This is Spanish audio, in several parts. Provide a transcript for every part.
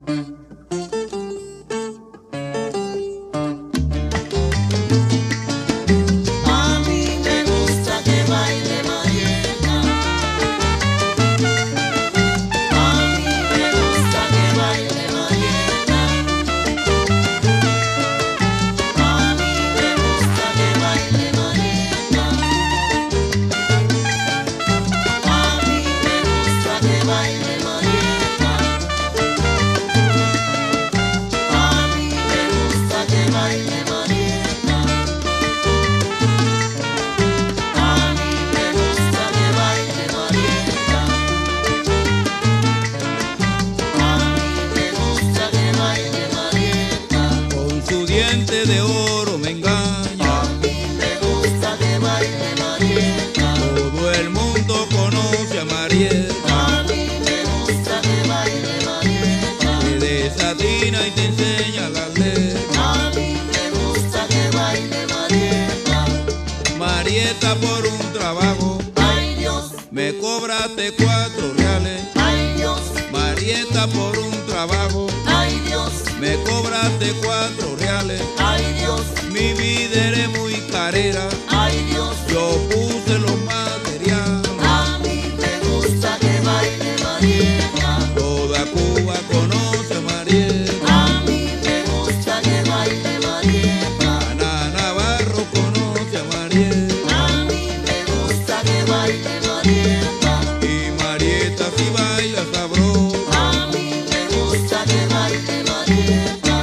De oro me engaña. A mí me gusta que baile Marieta. Todo el mundo conoce a Marieta. A mí me gusta que baile Marieta. Te desatina y te enseña las letras. A mí me gusta que baile Marieta. Marieta, por un trabajo, Ay Dios, me cobraste 4 reales. ay Dios, Marieta, por un trabajo, ay Dios, me cobraste 4 reales. ay Dios, Mi vida eres muy carera, ay Dios. yo puse los materiales. A mí me gusta que baile Marieta. Toda Cuba conoce a Marieta. A mí me gusta que baile Marieta. Ana Navarro conoce a Marieta. A mí me gusta que baile Marieta. Y Marieta si baila sabroso. A mí me gusta que baile Marieta.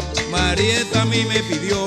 Marieta a mí me pidió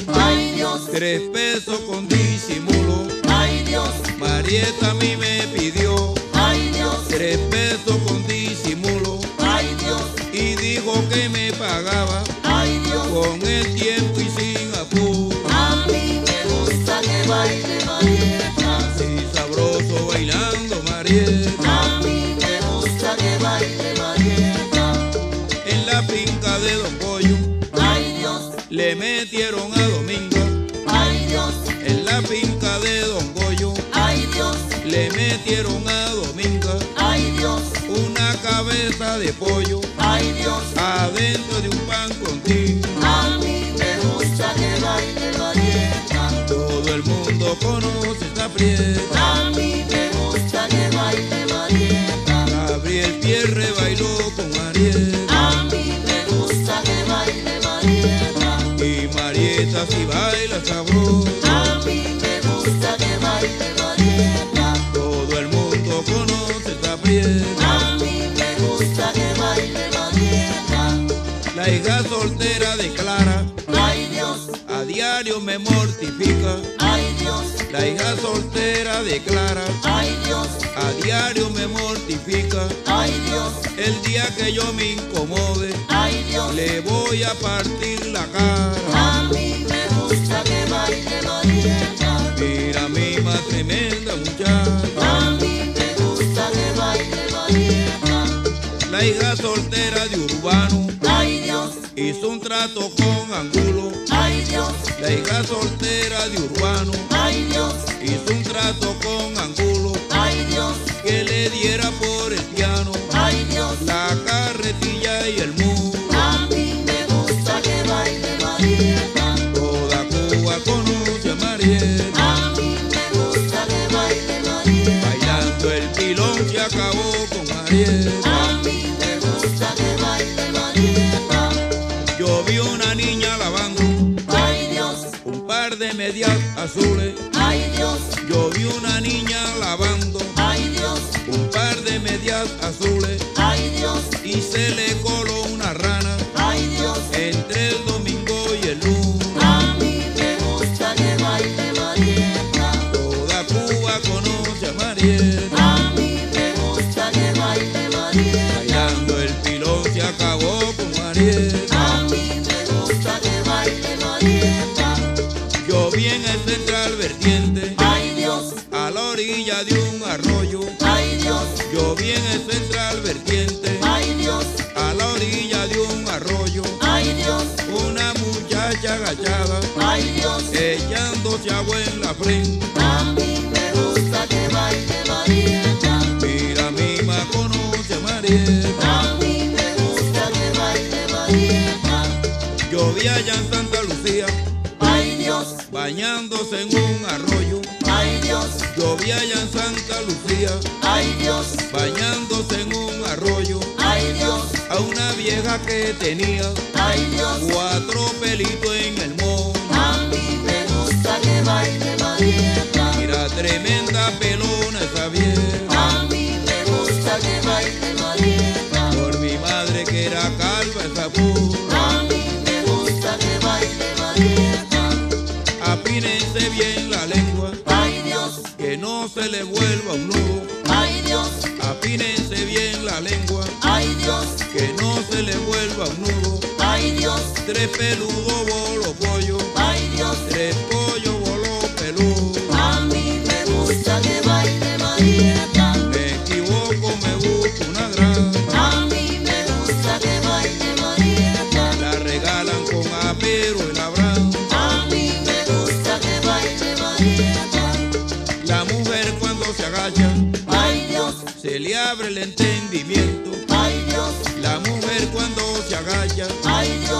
Ay Dios, 3 pesos con disimulo. ay Dios, Marieta a mí me pidió ay Dios, 3 pesos con disimulo. ay Dios, Y dijo que me pagaba ay Dios. con el tiempo y sin apuro. A mí me gusta que baile Marieta. Sí, sabroso bailando Marieta. A mí me gusta que baile Marieta. En la finca de Don Goyo Ay Dios, le metieron a Dominga. ay Dios, En la finca de Don Goyo ay Dios, le metieron a Dominga ay Dios, una cabeza de pollo ay Dios. adentro de un pan contigo. A mí me gusta que baile Marieta. Todo el mundo conoce esta prieta. A mí me gusta que baile Marieta. Gabriel Pierre bailó con Marieta. A mí me gusta que baile Marieta. Y Marieta si baila sabroso. A mí me gusta que baile Marieta. Todo el mundo conoce esta prieta. A mí me gusta que baile Marieta. La hija soltera de Clara Ay Dios, a diario me mortifica. ay Dios, La hija soltera de Clara ay Dios, a diario me mortifica. ay Dios, El día que yo me incomode, ay Dios. le voy a partir la cara. A mí me gusta que baile Marieta. Mira mi más tremenda muchacha. A mí me gusta que baile Marieta. La hija soltera de Urbano Ay Dios, hizo un trato con Angulo. ay Dios, La hija soltera de Urbano ay Dios, hizo un trato con Angulo, ay Dios, que le diera por el piano ay Dios. la carretilla y el muro. A mí me gusta que baile Marieta. Toda Cuba conoce a Marieta. A mí me gusta que baile Marieta. Bailando el pilón se acabó con Marieta. A mí me gusta que baile Marieta. Yo vi una niña lavando Ay Dios, un par de medias azules. ay Dios, Yo vi una niña lavando ay Dios, un par de medias azules ay Dios, y se le coló una rana ay Dios. entre el domingo y el lunes. A mí me gusta que baile Marieta. Toda Cuba conoce a Marieta. A mí me gusta que baile Marieta. Bailando el pilón se acabó con Marieta. A mí me gusta que baile Marieta. Yo vi en el central vertiente Ay Dios, a la orilla de un arroyo. ay Dios, Yo vi en el central vertiente ay Dios, a la orilla de un arroyo ay Dios, una muchacha agachada ay Dios. echándose agua en la frente. A mí me gusta que baile Marieta. Mira mi ma conoce a Marieta. A mí me gusta que baile Yo vi allá en Santa Lucía, ay Dios, bañándose en un arroyo. ay Dios, Yo vi allá en Santa Lucía, ay Dios, bañándose en un arroyo, ay Dios, a una vieja que tenía ay Dios. 4 pelitos en el moño. A mí me gusta que baile Marieta. Mira, tremenda pelona esa vieja. A mí me gusta que baile Marieta. Por mi madre que era calva esa burra. A mí me gusta que baile Marieta. Apínense bien la lengua, Ay Dios, que no se le vuelva un nudo. ay Dios, Apínense bien la lengua, ay Dios, que no se le vuelva un nudo. ay Dios, 3 peludos bolo pollo, ay Dios. 3 pollo bolo peludo. A mí me gusta que baile Marieta. Me equivoco, me busco una gran. A mí me gusta que baile Marieta. La regalan con apero el Abraham. A mí me gusta que baile Marieta. La mujer cuando se agacha, Ay Dios, se le abre el entendimiento. ay Dios, La mujer cuando se agacha, ay Dios.